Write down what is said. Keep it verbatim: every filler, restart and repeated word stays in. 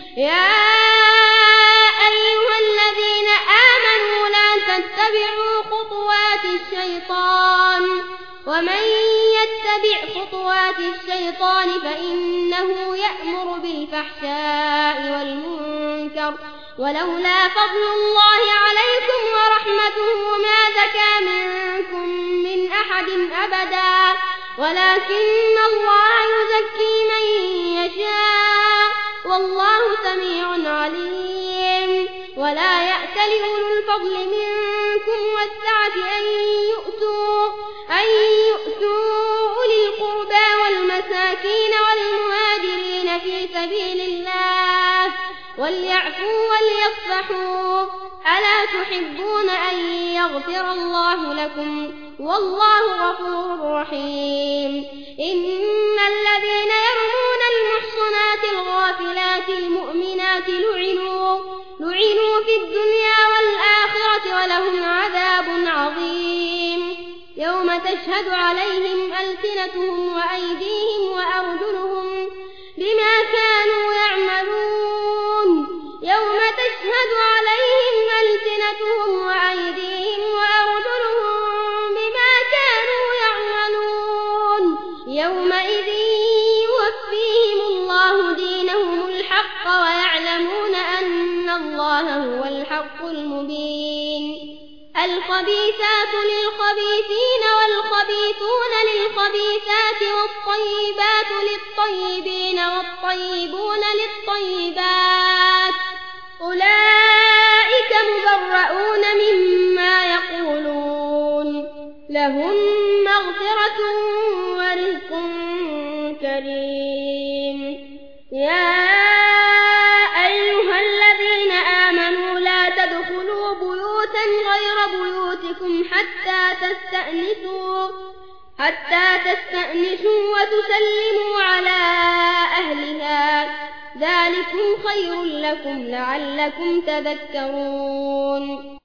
يا أيها الذين آمنوا لا تتبعوا خطوات الشيطان ومن يتبع خطوات الشيطان فإنه يأمر بالفحشاء والمنكر ولولا فضل الله عليكم ورحمته ما زكى منكم من أحد أبدا ولكن الله يزكي من يشاء والله سميع عليم. ولا يأتل أولو الفضل منكم والسعة أن يؤتوا, أن يؤتوا أولي القربى والمساكين والمهاجرين في سبيل الله وليعفوا وليصفحوا ألا تحبون أن يغفر الله لكم والله غفور رحيم. إن الذين يرمون المحصنات الغافلات المؤمنات لعنوا, لعنوا في الدنيا والآخرة ولهم عذاب عظيم يوم تشهد عليهم ألسنتهم وأيديهم وأرجلهم بما كانوا يعملون يوم تشهد عليهم ألسنتهم وأيديهم وأرجلهم بما كانوا يعملون يومئذ يوفيهم الله دينهم الحق ويعلمون أن الله هو الحق المبين. الخبيثات للخبيثين والخبيثون للخبيثات والطيبات للطيبين والطيبون للطيبات أولئك مبرؤون مما يقولون لهم مغفرة ورزق كريم. يا أيها الذين آمنوا لا تدخلوا بيوتا غير بيوتكم حتى تستأنسوا, حتى تستأنسوا وتسلموا على أهلها ذلكم خير لكم لعلكم تذكرون.